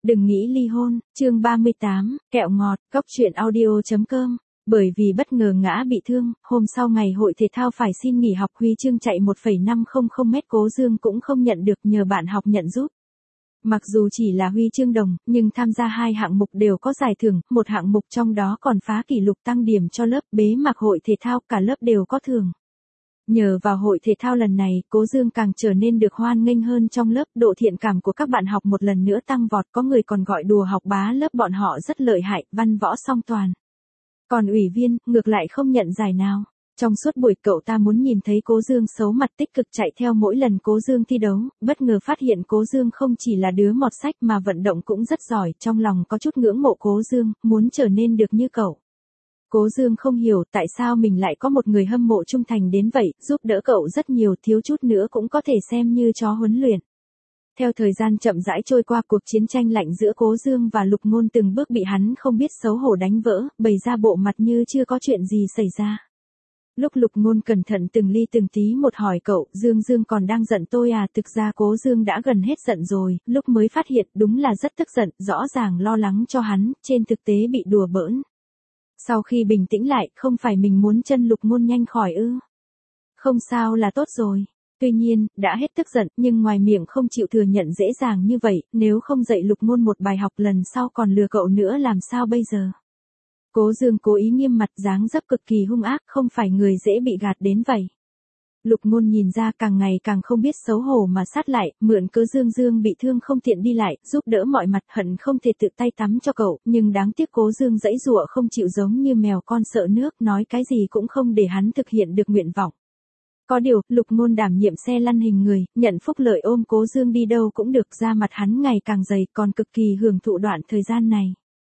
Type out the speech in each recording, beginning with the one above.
Đừng nghĩ ly hôn, chương 38, kẹo ngọt, cóc truyện audio.com. Bởi vì bất ngờ ngã bị thương, hôm sau ngày hội thể thao phải xin nghỉ học, huy chương chạy 1,500 m Cố Dương cũng không nhận được, nhờ bạn học nhận giúp. Mặc dù chỉ là huy chương đồng, nhưng tham gia hai hạng mục đều có giải thưởng, một hạng mục trong đó còn phá kỷ lục tăng điểm cho lớp bế mạc hội thể thao, cả lớp đều có thưởng. Nhờ vào hội thể thao lần này, Cố Dương càng trở nên được hoan nghênh hơn trong lớp, độ thiện cảm của các bạn học một lần nữa tăng vọt, có người còn gọi đùa học bá lớp bọn họ rất lợi hại, văn võ song toàn. Còn ủy viên, ngược lại không nhận giải nào. Trong suốt buổi cậu ta muốn nhìn thấy Cố Dương xấu mặt, tích cực chạy theo mỗi lần Cố Dương thi đấu, bất ngờ phát hiện Cố Dương không chỉ là đứa mọt sách mà vận động cũng rất giỏi, trong lòng có chút ngưỡng mộ Cố Dương, muốn trở nên được như cậu. Cố Dương không hiểu tại sao mình lại có một người hâm mộ trung thành đến vậy, giúp đỡ cậu rất nhiều, thiếu chút nữa cũng có thể xem như chó huấn luyện. Theo thời gian chậm rãi trôi qua, cuộc chiến tranh lạnh giữa Cố Dương và Lục Ngôn từng bước bị hắn không biết xấu hổ đánh vỡ, bày ra bộ mặt như chưa có chuyện gì xảy ra. Lúc Lục Ngôn cẩn thận từng ly từng tí một hỏi cậu, Dương còn đang giận tôi à? Thực ra Cố Dương đã gần hết giận rồi, lúc mới phát hiện đúng là rất tức giận, rõ ràng lo lắng cho hắn, trên thực tế bị đùa bỡn. Sau khi bình tĩnh lại, không phải mình muốn chân Lục Ngôn nhanh khỏi ư? Không sao là tốt rồi. Tuy nhiên, đã hết tức giận, nhưng ngoài miệng không chịu thừa nhận dễ dàng như vậy, nếu không dạy Lục Ngôn một bài học lần sau còn lừa cậu nữa làm sao bây giờ? Cố Dương cố ý nghiêm mặt, dáng dấp cực kỳ hung ác, không phải người dễ bị gạt đến vậy. Lục Ngôn nhìn ra càng ngày càng không biết xấu hổ mà sát lại, mượn cớ Dương bị thương không tiện đi lại, giúp đỡ mọi mặt, hận không thể tự tay tắm cho cậu, nhưng đáng tiếc Cố Dương giãy giụa không chịu, giống như mèo con sợ nước, nói cái gì cũng không để hắn thực hiện được nguyện vọng. Có điều, Lục Ngôn đảm nhiệm xe lăn hình người, nhận phúc lợi ôm Cố Dương đi đâu cũng được, da mặt hắn ngày càng dày, còn cực kỳ hưởng thụ đoạn thời gian này.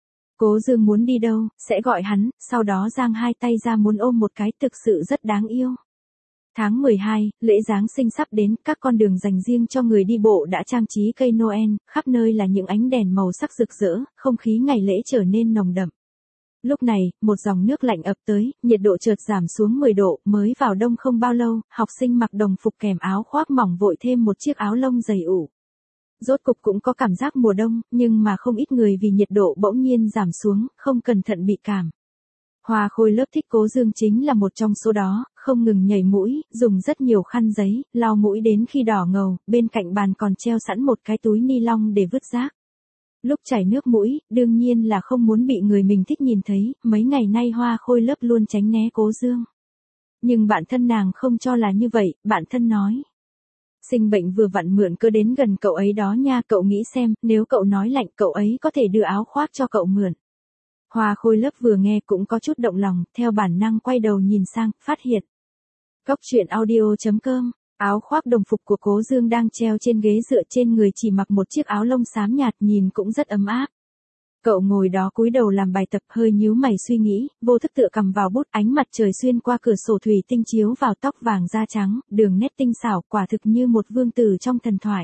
Cố Dương muốn đi đâu, sẽ gọi hắn, sau đó giang hai tay ra muốn ôm một cái, thực sự rất đáng yêu. Tháng 12, lễ Giáng sinh sắp đến, các con đường dành riêng cho người đi bộ đã trang trí cây Noel, khắp nơi là những ánh đèn màu sắc rực rỡ, không khí ngày lễ trở nên nồng đậm. Lúc này, một dòng nước lạnh ập tới, nhiệt độ chợt giảm xuống 10 độ, mới vào đông không bao lâu, học sinh mặc đồng phục kèm áo khoác mỏng vội thêm một chiếc áo lông dày ủ. Rốt cục cũng có cảm giác mùa đông, nhưng mà không ít người vì nhiệt độ bỗng nhiên giảm xuống, không cẩn thận bị cảm. Hoa Khôi lớp thích Cố Dương chính là một trong số đó, không ngừng nhảy mũi, dùng rất nhiều khăn giấy, lau mũi đến khi đỏ ngầu, bên cạnh bàn còn treo sẵn một cái túi ni lông để vứt rác. Lúc chảy nước mũi, đương nhiên là không muốn bị người mình thích nhìn thấy, mấy ngày nay Hoa Khôi lớp luôn tránh né Cố Dương. Nhưng bạn thân nàng không cho là như vậy, bạn thân nói. Sinh bệnh vừa vặn mượn cớ đến gần cậu ấy đó nha, cậu nghĩ xem, nếu cậu nói lạnh cậu ấy có thể đưa áo khoác cho cậu mượn. Hoa Khôi lớp vừa nghe cũng có chút động lòng, theo bản năng quay đầu nhìn sang, phát hiện. Cóc truyện audio.com, áo khoác đồng phục của Cố Dương đang treo trên ghế dựa, trên người chỉ mặc một chiếc áo lông xám nhạt, nhìn cũng rất ấm áp. Cậu ngồi đó cúi đầu làm bài tập, hơi nhíu mày suy nghĩ, vô thức tựa cầm vào bút, ánh mặt trời xuyên qua cửa sổ thủy tinh chiếu vào tóc vàng da trắng, đường nét tinh xảo, quả thực như một vương tử trong thần thoại.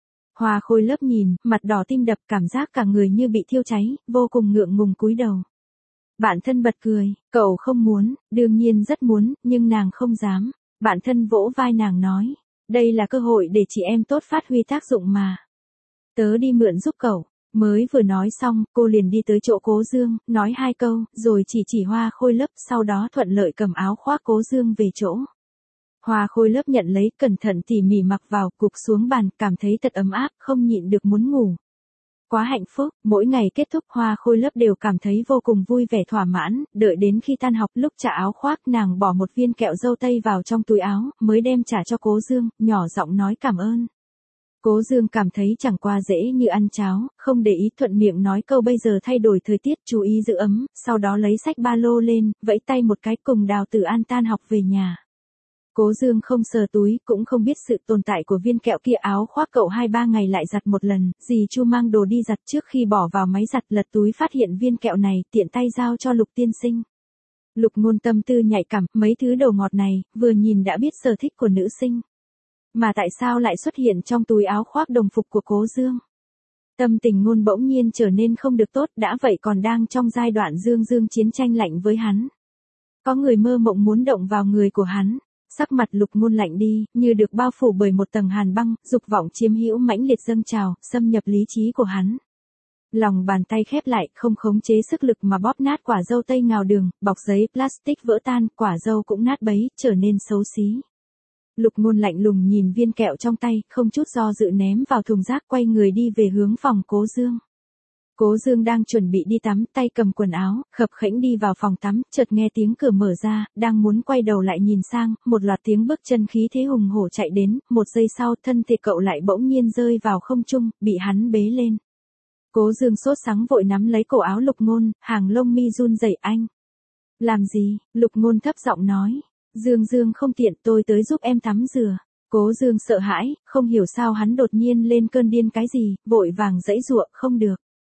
Hoa Khôi lớp nhìn, mặt đỏ tim đập, cảm giác cả người như bị thiêu cháy, vô cùng ngượng ngùng cúi đầu. Bạn thân bật cười, cậu không muốn, đương nhiên rất muốn, nhưng nàng không dám. Bạn thân vỗ vai nàng nói, đây là cơ hội để chị em tốt phát huy tác dụng mà. Tớ đi mượn giúp cậu. Mới vừa nói xong, cô liền đi tới chỗ Cố Dương, nói hai câu, rồi chỉ Hoa Khôi lớp, sau đó thuận lợi cầm áo khoác Cố Dương về chỗ. Hoa Khôi lớp nhận lấy, cẩn thận tỉ mỉ mặc vào, cục xuống bàn, cảm thấy thật ấm áp, không nhịn được muốn ngủ. Quá hạnh phúc, mỗi ngày kết thúc Hoa Khôi lớp đều cảm thấy vô cùng vui vẻ thỏa mãn, đợi đến khi tan học, lúc trả áo khoác, nàng bỏ một viên kẹo dâu tây vào trong túi áo, mới đem trả cho Cố Dương, nhỏ giọng nói cảm ơn. Cố Dương cảm thấy chẳng qua dễ như ăn cháo, không để ý, thuận miệng nói câu bây giờ thay đổi thời tiết, chú ý giữ ấm, sau đó lấy xách ba lô lên, vẫy tay một cái, cùng Đào Tử An tan học về nhà. Cố Dương không sờ túi, cũng không biết sự tồn tại của viên kẹo kia, áo khoác cậu 2-3 ngày lại giặt một lần, dì Chu mang đồ đi giặt, trước khi bỏ vào máy giặt lật túi phát hiện viên kẹo này, tiện tay giao cho Lục tiên sinh. Lục Ngôn tâm tư nhạy cảm, mấy thứ đồ ngọt này, vừa nhìn đã biết sở thích của nữ sinh. Mà tại sao lại xuất hiện trong túi áo khoác đồng phục của Cố Dương? Tâm tình Ngôn bỗng nhiên trở nên không được tốt, đã vậy còn đang trong giai đoạn Dương chiến tranh lạnh với hắn. Có người mơ mộng muốn động vào người của hắn. Sắc mặt Lục Ngôn lạnh đi, như được bao phủ bởi một tầng hàn băng, dục vọng chiếm hữu mãnh liệt dâng trào, xâm nhập lý trí của hắn. Lòng bàn tay khép lại, không khống chế sức lực mà bóp nát quả dâu tây ngào đường, bọc giấy plastic vỡ tan, quả dâu cũng nát bấy, trở nên xấu xí. Lục Ngôn lạnh lùng nhìn viên kẹo trong tay, không chút do dự ném vào thùng rác, quay người đi về hướng phòng Cố Dương. Cố Dương đang chuẩn bị đi tắm, tay cầm quần áo, khập khẽnh đi vào phòng tắm, chợt nghe tiếng cửa mở ra, đang muốn quay đầu lại nhìn sang, một loạt tiếng bước chân khí thế hùng hổ chạy đến, một giây sau thân thể cậu lại bỗng nhiên rơi vào không trung, bị hắn bế lên. Cố Dương sốt sắng vội nắm lấy cổ áo Lục Ngôn, hàng lông mi run rẩy. Anh làm gì? Lục Ngôn thấp giọng nói. Dương Dương không tiện, tôi tới giúp em tắm rửa. Cố Dương sợ hãi, không hiểu sao hắn đột nhiên lên cơn điên cái gì, vội vàng giãy giụa, không được.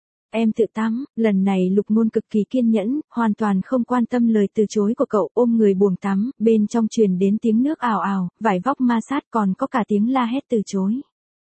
Em tự tắm. Lần này Lục Ngôn cực kỳ kiên nhẫn, hoàn toàn không quan tâm lời từ chối của cậu, ôm người buồng tắm, bên trong truyền đến tiếng nước ào ào, vải vóc ma sát, còn có cả tiếng la hét từ chối.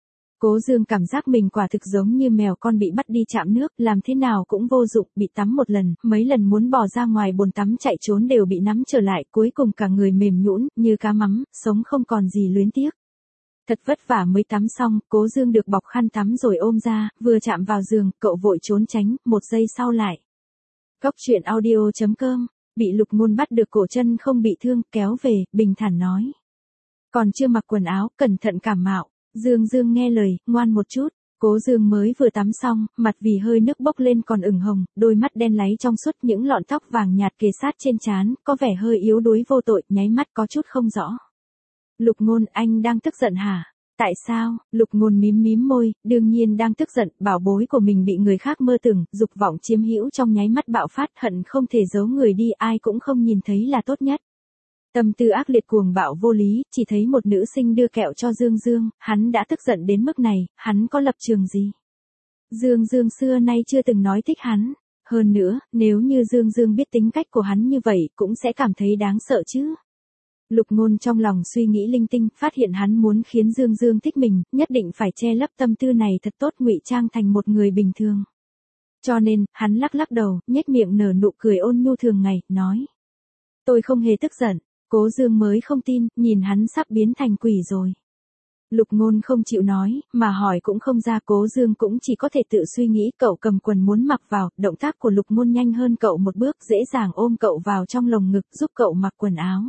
Cố Dương cảm giác mình quả thực giống như mèo con bị bắt đi chạm nước, làm thế nào cũng vô dụng, bị tắm một lần, mấy lần muốn bỏ ra ngoài bồn tắm chạy trốn đều bị nắm trở lại, cuối cùng cả người mềm nhũn như cá mắm, sống không còn gì luyến tiếc. Thật vất vả mới tắm xong, Cố Dương được bọc khăn tắm rồi ôm ra, vừa chạm vào giường, cậu vội trốn tránh, một giây sau lại. Cóc truyện audio.com, bị Lục Ngôn bắt được cổ chân không bị thương, kéo về, bình thản nói. Còn chưa mặc quần áo, cẩn thận cảm mạo. Dương Dương nghe lời, ngoan một chút. Cố Dương mới vừa tắm xong, mặt vì hơi nước bốc lên còn ửng hồng, đôi mắt đen láy trong suốt, những lọn tóc vàng nhạt kề sát trên trán, có vẻ hơi yếu đuối vô tội, nháy mắt có chút không rõ. Lục Ngôn, anh đang tức giận hả? Tại sao? Lục Ngôn mím mím môi, đương nhiên đang tức giận, bảo bối của mình bị người khác mơ tưởng, dục vọng chiếm hữu trong nháy mắt bạo phát, hận không thể giấu người đi, ai cũng không nhìn thấy là tốt nhất. Tâm tư ác liệt cuồng bạo vô lý, chỉ thấy một nữ sinh đưa kẹo cho Dương Dương, hắn đã tức giận đến mức này, hắn có lập trường gì? Dương Dương xưa nay chưa từng nói thích hắn. Hơn nữa, nếu như Dương Dương biết tính cách của hắn như vậy, cũng sẽ cảm thấy đáng sợ chứ. Lục Ngôn trong lòng suy nghĩ linh tinh, phát hiện hắn muốn khiến Dương Dương thích mình, nhất định phải che lấp tâm tư này thật tốt, ngụy trang thành một người bình thường. Cho nên, hắn lắc lắc đầu, nhếch miệng nở nụ cười ôn nhu thường ngày, nói. Tôi không hề tức giận. Cố Dương mới không tin, nhìn hắn sắp biến thành quỷ rồi. Lục Ngôn không chịu nói, mà hỏi cũng không ra, Cố Dương cũng chỉ có thể tự suy nghĩ, cậu cầm quần muốn mặc vào, động tác của Lục Ngôn nhanh hơn cậu một bước, dễ dàng ôm cậu vào trong lồng ngực, giúp cậu mặc quần áo.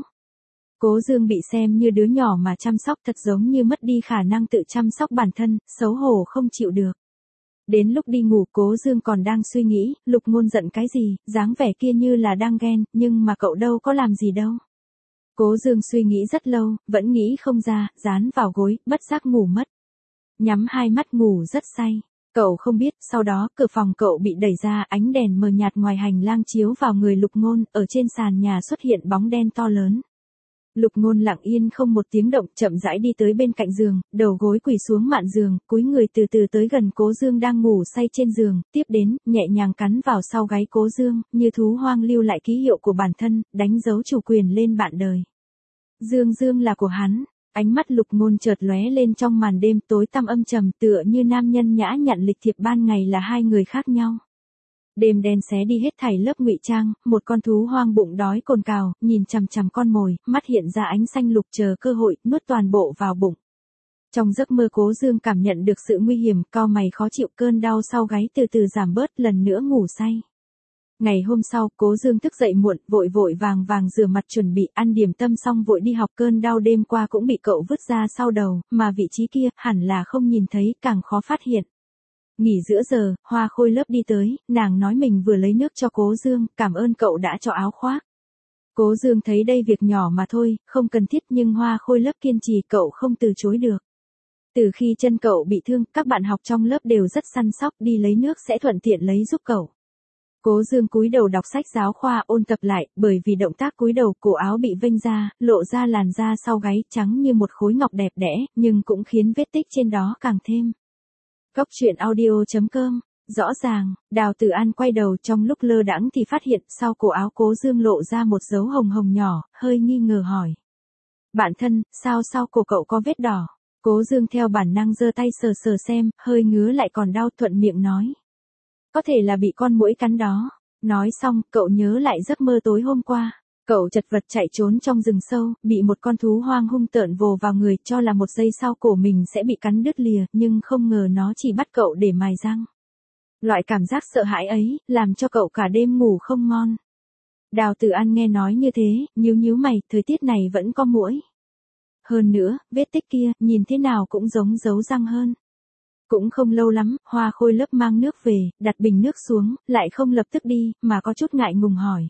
Cố Dương bị xem như đứa nhỏ mà chăm sóc, thật giống như mất đi khả năng tự chăm sóc bản thân, xấu hổ không chịu được. Đến lúc đi ngủ, Cố Dương còn đang suy nghĩ, Lục Ngôn giận cái gì, dáng vẻ kia như là đang ghen, nhưng mà cậu đâu có làm gì đâu. Cố Dương suy nghĩ rất lâu, vẫn nghĩ không ra, dán vào gối, bất giác ngủ mất. Nhắm hai mắt ngủ rất say. Cậu không biết, sau đó, cửa phòng cậu bị đẩy ra, ánh đèn mờ nhạt ngoài hành lang chiếu vào người Lục Ngôn, ở trên sàn nhà xuất hiện bóng đen to lớn. Lục Ngôn lặng yên không một tiếng động, chậm rãi đi tới bên cạnh giường, đầu gối quỳ xuống mạn giường, cúi người từ từ tới gần Cố Dương đang ngủ say trên giường, tiếp đến, nhẹ nhàng cắn vào sau gáy Cố Dương, như thú hoang lưu lại ký hiệu của bản thân, đánh dấu chủ quyền lên bạn đời. Dương Dương là của hắn. Ánh mắt Lục Ngôn chợt lóe lên trong màn đêm tối tăm âm trầm, tựa như nam nhân nhã nhặn lịch thiệp ban ngày là hai người khác nhau. Đêm đen xé đi hết thảy lớp ngụy trang, một con thú hoang bụng đói cồn cào, nhìn chằm chằm con mồi, mắt hiện ra ánh xanh lục chờ cơ hội, nuốt toàn bộ vào bụng. Trong giấc mơ Cố Dương cảm nhận được sự nguy hiểm, cau mày khó chịu, cơn đau sau gáy từ từ giảm bớt, lần nữa ngủ say. Ngày hôm sau, Cố Dương thức dậy muộn, vội vội vàng vàng rửa mặt chuẩn bị ăn điểm tâm xong vội đi học, cơn đau đêm qua cũng bị cậu vứt ra sau đầu, mà vị trí kia, hẳn là không nhìn thấy, càng khó phát hiện. Nghỉ giữa giờ, Hoa Khôi lớp đi tới, nàng nói mình vừa lấy nước cho Cố Dương, cảm ơn cậu đã cho áo khoác. Cố Dương thấy đây việc nhỏ mà thôi, không cần thiết, nhưng Hoa Khôi lớp kiên trì, cậu không từ chối được. Từ khi chân cậu bị thương, các bạn học trong lớp đều rất săn sóc, đi lấy nước sẽ thuận tiện lấy giúp cậu. Cố Dương cúi đầu đọc sách giáo khoa ôn tập lại, bởi vì động tác cúi đầu, cổ áo bị vênh ra, lộ ra làn da sau gáy trắng như một khối ngọc đẹp đẽ, nhưng cũng khiến vết tích trên đó càng thêm. Cóc truyện audio.com. Rõ ràng, Đào Tử An quay đầu trong lúc lơ đãng thì phát hiện sau cổ áo Cố Dương lộ ra một dấu hồng hồng nhỏ, hơi nghi ngờ hỏi. Bạn thân, sao sau cổ cậu có vết đỏ? Cố Dương theo bản năng giơ tay sờ sờ xem, hơi ngứa lại còn đau, thuận miệng nói. Có thể là bị con muỗi cắn đó. Nói xong, cậu nhớ lại giấc mơ tối hôm qua. Cậu chật vật chạy trốn trong rừng sâu, bị một con thú hoang hung tợn vồ vào người, cho là một giây sau cổ mình sẽ bị cắn đứt lìa, nhưng không ngờ nó chỉ bắt cậu để mài răng. Loại cảm giác sợ hãi ấy, làm cho cậu cả đêm ngủ không ngon. Đào Tử An nghe nói như thế, nhíu nhíu mày, thời tiết này vẫn có muỗi. Hơn nữa, vết tích kia, nhìn thế nào cũng giống dấu răng hơn. Cũng không lâu lắm, Hoa Khôi Lớp mang nước về, đặt bình nước xuống, lại không lập tức đi, mà có chút ngại ngùng hỏi.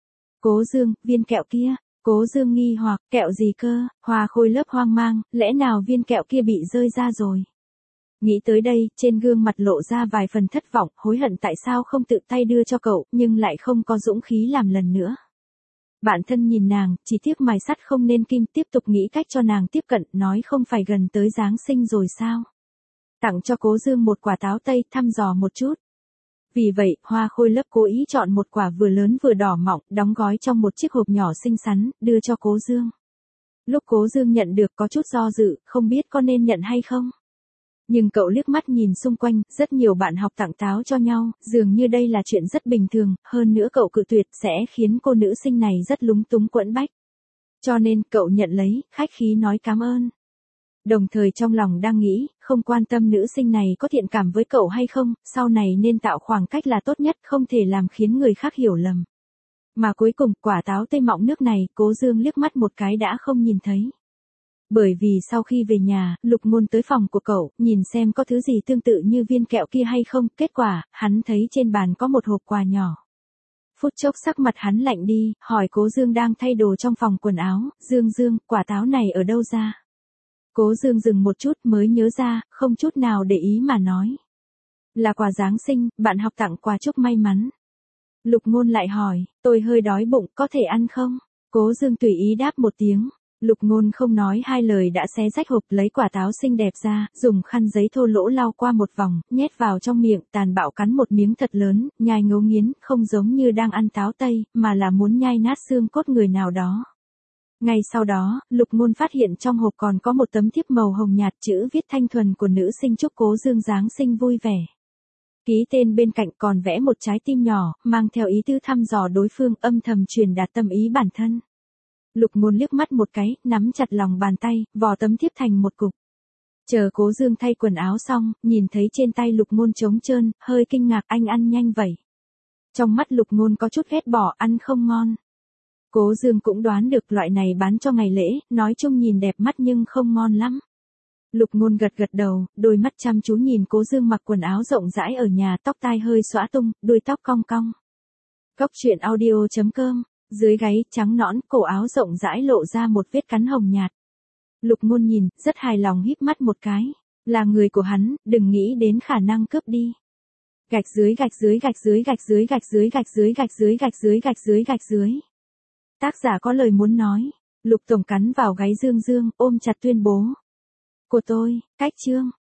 Cố Dương, viên kẹo kia. Cố Dương nghi hoặc, kẹo gì cơ? Hoa Khôi Lớp hoang mang, lẽ nào viên kẹo kia bị rơi ra rồi? Nghĩ tới đây, trên gương mặt lộ ra vài phần thất vọng, hối hận tại sao không tự tay đưa cho cậu, nhưng lại không có dũng khí làm lần nữa. Bạn thân nhìn nàng, chỉ tiếc mài sắt không nên kim, tiếp tục nghĩ cách cho nàng tiếp cận, nói không phải gần tới Giáng sinh rồi sao? Tặng cho Cố Dương một quả táo tây, thăm dò một chút. Vì vậy, Hoa Khôi Lớp cố ý chọn một quả vừa lớn vừa đỏ mọng, đóng gói trong một chiếc hộp nhỏ xinh xắn, đưa cho Cố Dương. Lúc Cố Dương nhận được có chút do dự, không biết có nên nhận hay không. Nhưng cậu liếc mắt nhìn xung quanh, rất nhiều bạn học tặng táo cho nhau, dường như đây là chuyện rất bình thường, hơn nữa cậu cự tuyệt sẽ khiến cô nữ sinh này rất lúng túng quẫn bách. Cho nên, cậu nhận lấy, khách khí nói cảm ơn. Đồng thời trong lòng đang nghĩ, không quan tâm nữ sinh này có thiện cảm với cậu hay không, sau này nên tạo khoảng cách là tốt nhất, không thể làm khiến người khác hiểu lầm. Mà cuối cùng, quả táo tây mọng nước này, Cố Dương liếc mắt một cái đã không nhìn thấy. Bởi vì sau khi về nhà, Lục Ngôn tới phòng của cậu, nhìn xem có thứ gì tương tự như viên kẹo kia hay không, kết quả, hắn thấy trên bàn có một hộp quà nhỏ. Phút chốc sắc mặt hắn lạnh đi, hỏi Cố Dương đang thay đồ trong phòng quần áo, Dương, quả táo này ở đâu ra? Cố Dương dừng một chút mới nhớ ra, không chút nào để ý mà nói. Là quà Giáng sinh, bạn học tặng quà chúc may mắn. Lục Ngôn lại hỏi, tôi hơi đói bụng, có thể ăn không? Cố Dương tùy ý đáp một tiếng. Lục Ngôn không nói hai lời đã xé rách hộp lấy quả táo xinh đẹp ra, dùng khăn giấy thô lỗ lau qua một vòng, nhét vào trong miệng, tàn bạo cắn một miếng thật lớn, nhai ngấu nghiến, không giống như đang ăn táo tây, mà là muốn nhai nát xương cốt người nào đó. Ngay sau đó, Lục Ngôn phát hiện trong hộp còn có một tấm thiếp màu hồng nhạt chữ viết thanh thuần của nữ sinh chúc Cố Dương Giáng sinh vui vẻ. Ký tên bên cạnh còn vẽ một trái tim nhỏ, mang theo ý tứ thăm dò đối phương, âm thầm truyền đạt tâm ý bản thân. Lục Ngôn liếc mắt một cái, nắm chặt lòng bàn tay, vò tấm thiếp thành một cục. Chờ Cố Dương thay quần áo xong, nhìn thấy trên tay Lục Ngôn trống trơn, hơi kinh ngạc, anh ăn nhanh vậy. Trong mắt Lục Ngôn có chút ghét bỏ, ăn không ngon. Cố Dương cũng đoán được loại này bán cho ngày lễ, nói chung nhìn đẹp mắt nhưng không ngon lắm. Lục Ngôn gật gật đầu, đôi mắt chăm chú nhìn Cố Dương mặc quần áo rộng rãi ở nhà, tóc tai hơi xõa tung, đuôi tóc cong cong. Coctruyện.audio.com, dưới gáy trắng nõn, cổ áo rộng rãi lộ ra một vết cắn hồng nhạt. Lục Ngôn nhìn, rất hài lòng híp mắt một cái. Là người của hắn, đừng nghĩ đến khả năng cướp đi. Gạch dưới. Tác giả có lời muốn nói. Lục Tổng cắn vào gáy Dương, ôm chặt tuyên bố. Của tôi, cách chương.